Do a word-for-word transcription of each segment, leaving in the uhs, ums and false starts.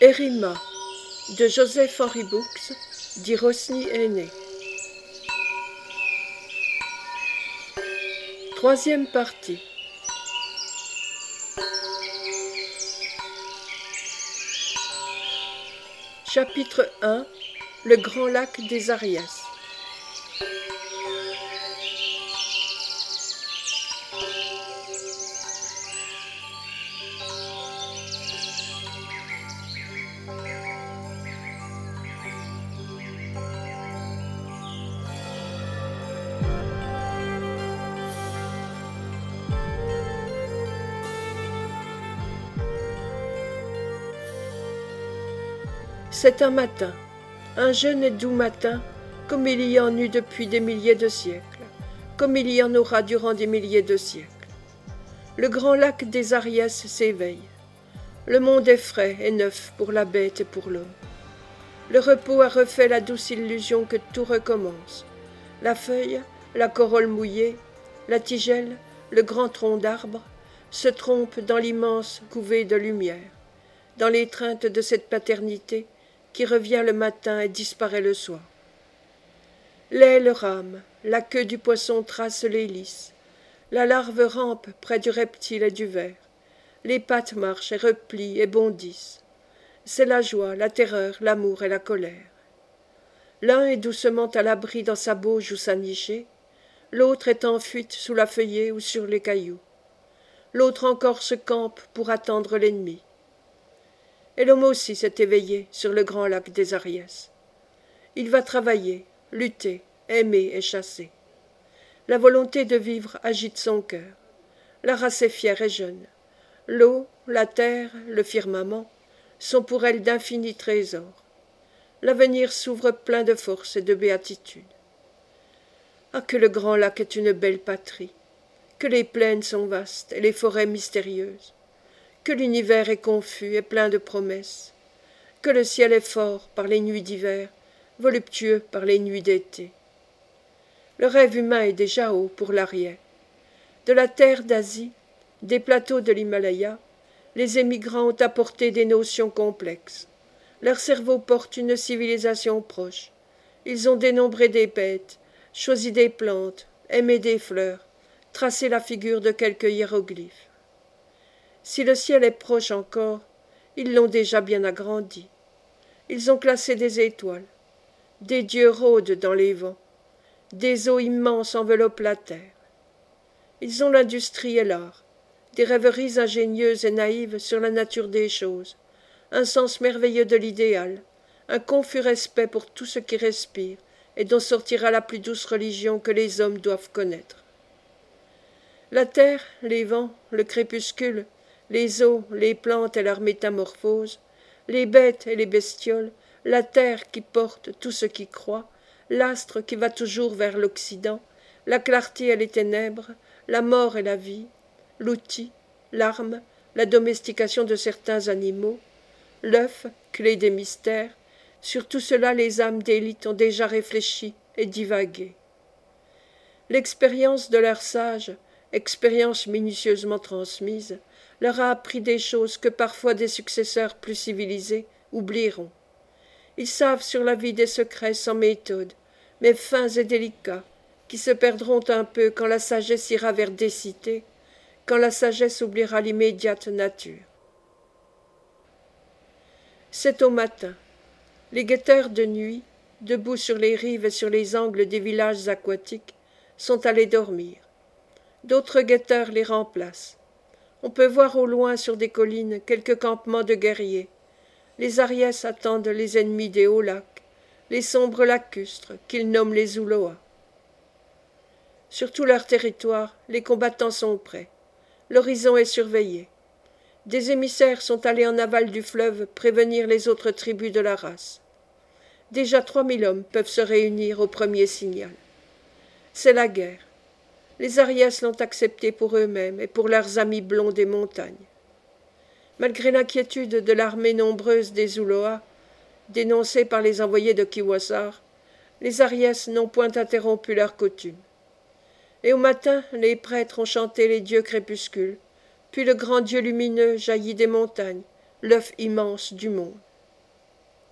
Érima de Joseph Henry Books, dit Rosny aîné. Troisième partie. Chapitre un. Le grand lac des Ariès. C'est un matin, un jeune et doux matin, comme il y en eut depuis des milliers de siècles, comme il y en aura durant des milliers de siècles. Le grand lac des Ariès s'éveille. Le monde est frais et neuf pour la bête et pour l'homme. Le repos a refait la douce illusion que tout recommence. La feuille, la corolle mouillée, la tigelle, le grand tronc d'arbre, se trompent dans l'immense couvée de lumière, dans l'étreinte de cette paternité qui revient le matin et disparaît le soir. L'aile rame, la queue du poisson trace l'hélice, la larve rampe près du reptile et du ver, les pattes marchent et replient et bondissent. C'est la joie, la terreur, l'amour et la colère. L'un est doucement à l'abri dans sa bauge ou sa nichée, l'autre est en fuite sous la feuillée ou sur les cailloux. L'autre encore se campe pour attendre l'ennemi. Et l'homme aussi s'est éveillé sur le grand lac des Ariès. Il va travailler, lutter, aimer et chasser. La volonté de vivre agite son cœur. La race est fière et jeune. L'eau, la terre, le firmament sont pour elle d'infinis trésors. L'avenir s'ouvre plein de force et de béatitude. Ah, que le grand lac est une belle patrie, que les plaines sont vastes et les forêts mystérieuses, que l'univers est confus et plein de promesses, que le ciel est fort par les nuits d'hiver, voluptueux par les nuits d'été. Le rêve humain est déjà haut pour l'arrière. De la terre d'Asie, des plateaux de l'Himalaya, les émigrants ont apporté des notions complexes. Leur cerveau porte une civilisation proche. Ils ont dénombré des bêtes, choisi des plantes, aimé des fleurs, tracé la figure de quelques hiéroglyphes. Si le ciel est proche encore, ils l'ont déjà bien agrandi. Ils ont classé des étoiles. Des dieux rôdent dans les vents. Des eaux immenses enveloppent la terre. Ils ont l'industrie et l'art, des rêveries ingénieuses et naïves sur la nature des choses, un sens merveilleux de l'idéal, un confus respect pour tout ce qui respire et dont sortira la plus douce religion que les hommes doivent connaître. La terre, les vents, le crépuscule, les eaux, les plantes et leurs métamorphoses, les bêtes et les bestioles, la terre qui porte tout ce qui croit, l'astre qui va toujours vers l'Occident, la clarté et les ténèbres, la mort et la vie, l'outil, l'arme, la domestication de certains animaux, l'œuf, clé des mystères, sur tout cela les âmes d'élite ont déjà réfléchi et divagué. L'expérience de leurs sages, expérience minutieusement transmise, leur a appris des choses que parfois des successeurs plus civilisés oublieront. Ils savent sur la vie des secrets sans méthode, mais fins et délicats, qui se perdront un peu quand la sagesse ira vers des cités, quand la sagesse oubliera l'immédiate nature. C'est au matin. Les guetteurs de nuit, debout sur les rives et sur les angles des villages aquatiques, sont allés dormir. D'autres guetteurs les remplacent. On peut voir au loin sur des collines quelques campements de guerriers. Les Ariès attendent les ennemis des hauts lacs, les sombres lacustres qu'ils nomment les Zouloas. Sur tout leur territoire, les combattants sont prêts. L'horizon est surveillé. Des émissaires sont allés en aval du fleuve prévenir les autres tribus de la race. Déjà trois mille hommes peuvent se réunir au premier signal. C'est la guerre. Les Ariès l'ont acceptée pour eux-mêmes et pour leurs amis blonds des montagnes. Malgré l'inquiétude de l'armée nombreuse des Zouloas, dénoncée par les envoyés de Kiwasar, les Ariès n'ont point interrompu leur coutume. Et au matin, les prêtres ont chanté les dieux crépuscules, puis le grand Dieu lumineux jaillit des montagnes, l'œuf immense du monde.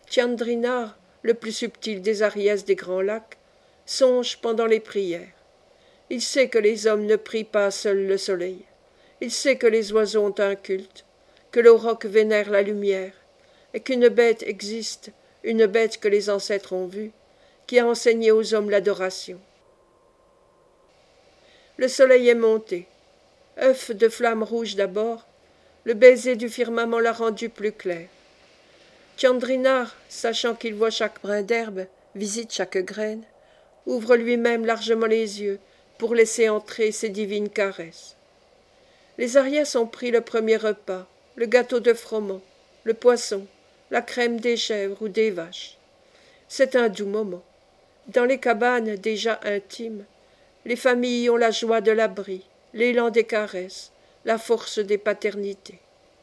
Tchandrinar, le plus subtil des Ariès des Grands Lacs, songe pendant les prières. Il sait que les hommes ne prient pas seuls le soleil. Il sait que les oiseaux ont un culte, que l'auroch vénère la lumière, et qu'une bête existe, une bête que les ancêtres ont vue, qui a enseigné aux hommes l'adoration. Le soleil est monté. œuf de flamme rouge d'abord, le baiser du firmament l'a rendu plus clair. Tchandrinar, sachant qu'il voit chaque brin d'herbe, visite chaque graine, ouvre lui-même largement les yeux pour laisser entrer ses divines caresses. Les Ariès ont pris le premier repas, le gâteau de froment, le poisson, la crème des chèvres ou des vaches. C'est un doux moment. Dans les cabanes déjà intimes, les familles ont la joie de l'abri, l'élan des caresses, la force des paternités.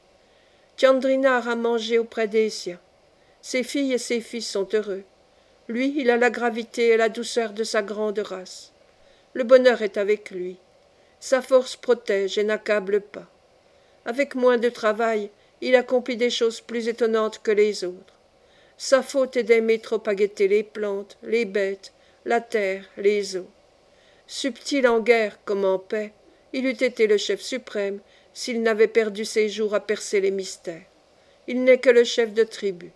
Tchandrinar a mangé auprès des siens. Ses filles et ses fils sont heureux. Lui, il a la gravité et la douceur de sa grande race. Le bonheur est avec lui. Sa force protège et n'accable pas. Avec moins de travail, il accomplit des choses plus étonnantes que les autres. Sa faute est d'aimer trop à guetter les plantes, les bêtes, la terre, les eaux. Subtil en guerre comme en paix, il eût été le chef suprême s'il n'avait perdu ses jours à percer les mystères. Il n'est que le chef de tribu.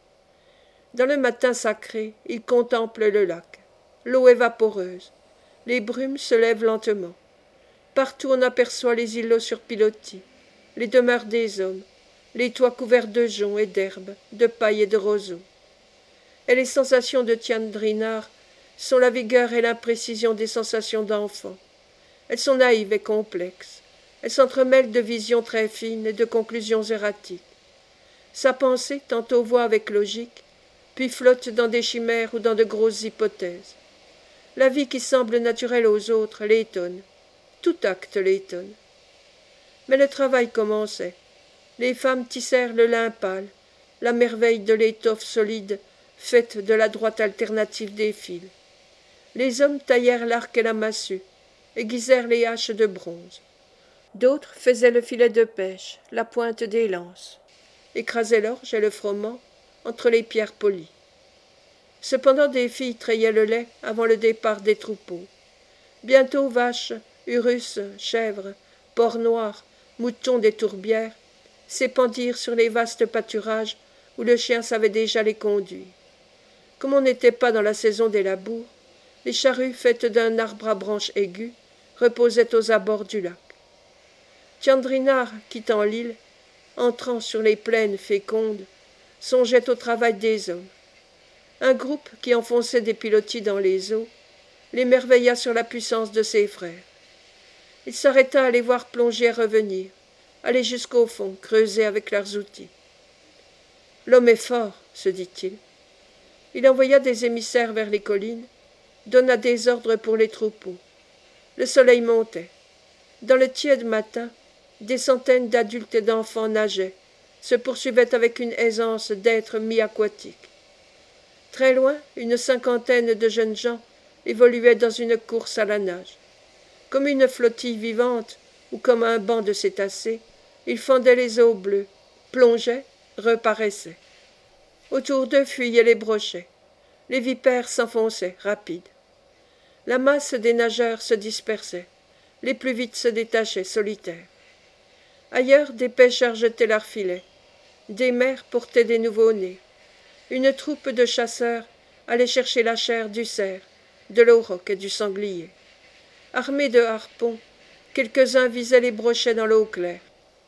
Dans le matin sacré, il contemple le lac. L'eau est vaporeuse. Les brumes se lèvent lentement. Partout on aperçoit les îlots sur pilotis, les demeures des hommes, les toits couverts de joncs et d'herbes, de paille et de roseaux. Et les sensations de Tchandrinar sont la vigueur et l'imprécision des sensations d'enfant. Elles sont naïves et complexes. Elles s'entremêlent de visions très fines et de conclusions erratiques. Sa pensée tantôt voit avec logique, puis flotte dans des chimères ou dans de grosses hypothèses. La vie qui semble naturelle aux autres l'étonne. Tout acte l'étonne. Mais le travail commençait. Les femmes tissèrent le lin pâle, la merveille de l'étoffe solide faite de la droite alternative des fils. Les hommes taillèrent l'arc et la massue, aiguisèrent les haches de bronze. D'autres faisaient le filet de pêche, la pointe des lances, écrasaient l'orge et le froment entre les pierres polies. Cependant des filles treyaient le lait avant le départ des troupeaux. Bientôt vaches, urus, chèvres, porcs noirs, moutons des tourbières s'épandirent sur les vastes pâturages où le chien savait déjà les conduire. Comme on n'était pas dans la saison des labours, les charrues faites d'un arbre à branches aiguës reposaient aux abords du lac. Tchandrinar, quittant l'île, entrant sur les plaines fécondes, songeait au travail des hommes. Un groupe qui enfonçait des pilotis dans les eaux l'émerveilla sur la puissance de ses frères. Il s'arrêta à les voir plonger et revenir, aller jusqu'au fond, creuser avec leurs outils. L'homme est fort, se dit-il. Il envoya des émissaires vers les collines, donna des ordres pour les troupeaux. Le soleil montait. Dans le tiède matin, des centaines d'adultes et d'enfants nageaient, se poursuivaient avec une aisance d'êtres mi-aquatiques. Très loin, une cinquantaine de jeunes gens évoluaient dans une course à la nage. Comme une flottille vivante ou comme un banc de cétacés, ils fendaient les eaux bleues, plongeaient, reparaissaient. Autour d'eux fuyaient les brochets. Les vipères s'enfonçaient, rapides. La masse des nageurs se dispersait. Les plus vite se détachaient, solitaires. Ailleurs, des pêcheurs jetaient leurs filets. Des mères portaient des nouveau-nés. Une troupe de chasseurs allait chercher la chair du cerf, de l'auroch et du sanglier. Armés de harpons, quelques-uns visaient les brochets dans l'eau claire.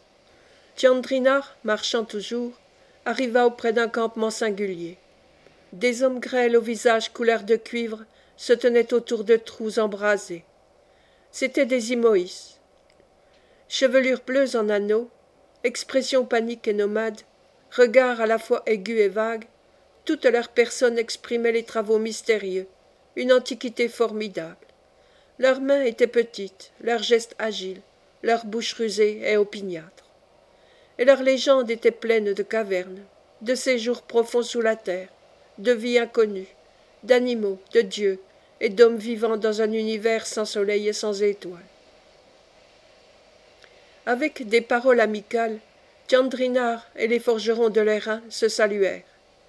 Tchandrinar, marchant toujours, arriva auprès d'un campement singulier. Des hommes grêles au visage couleur de cuivre se tenaient autour de trous embrasés. C'étaient des Imoïs. Chevelures bleues en anneaux, expression panique et nomade, regard à la fois aigu et vague, toute leur personne exprimait les travaux mystérieux, une antiquité formidable. Leurs mains étaient petites, leurs gestes agiles, leur bouche rusée et opiniâtre. Et leurs légendes étaient pleines de cavernes, de séjours profonds sous la terre, de vies inconnues, d'animaux, de dieux et d'hommes vivant dans un univers sans soleil et sans étoiles. Avec des paroles amicales, Tchandrinar et les forgerons de l'airain se saluèrent.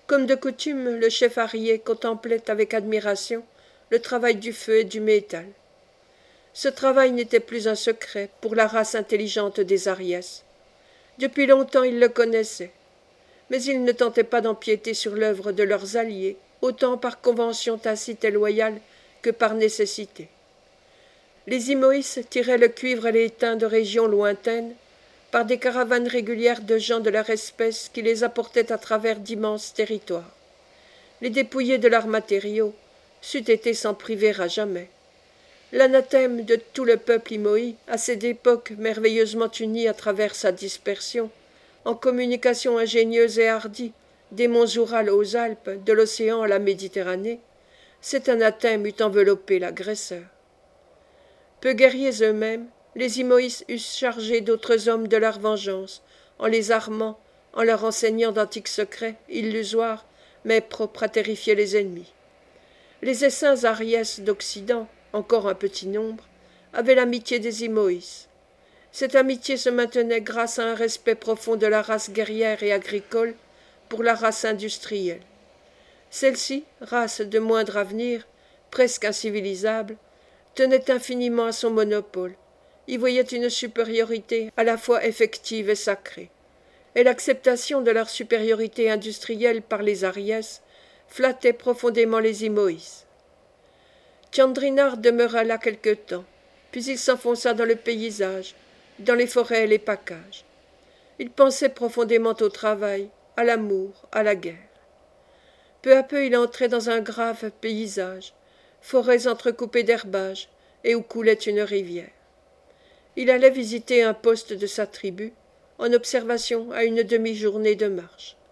Comme de coutume, le chef Arié contemplait avec admiration le travail du feu et du métal. Ce travail n'était plus un secret pour la race intelligente des Ariès. Depuis longtemps ils le connaissaient, mais ils ne tentaient pas d'empiéter sur l'œuvre de leurs alliés, autant par convention tacite et loyale que par nécessité. Les Imoïs tiraient le cuivre et l'étain de régions lointaines, par des caravanes régulières de gens de leur espèce qui les apportaient à travers d'immenses territoires. Les dépouiller de leurs matériaux c'eût été s'en priver à jamais. L'anathème de tout le peuple imoï, à cette époque merveilleusement uni à travers sa dispersion, en communication ingénieuse et hardie, des monts Oural aux Alpes, de l'océan à la Méditerranée, cet anathème eût enveloppé l'agresseur. Peu guerriers eux-mêmes, les Imoïs eussent chargé d'autres hommes de leur vengeance, en les armant, en leur enseignant d'antiques secrets, illusoires, mais propres à terrifier les ennemis. Les essaims ariès d'Occident, encore un petit nombre, avaient l'amitié des Imoïs. Cette amitié se maintenait grâce à un respect profond de la race guerrière et agricole pour la race industrielle. Celle-ci, race de moindre avenir, presque incivilisable, tenait infiniment à son monopole, y voyait une supériorité à la fois effective et sacrée, et l'acceptation de leur supériorité industrielle par les Ariès flattait profondément les Imoïs. Tchandrinar demeura là quelque temps, puis il s'enfonça dans le paysage, dans les forêts et les packages. Il pensait profondément au travail, à l'amour, à la guerre. Peu à peu il entrait dans un grave paysage, forêts entrecoupées d'herbages, et où coulait une rivière. Il allait visiter un poste de sa tribu, en observation à une demi-journée de marche.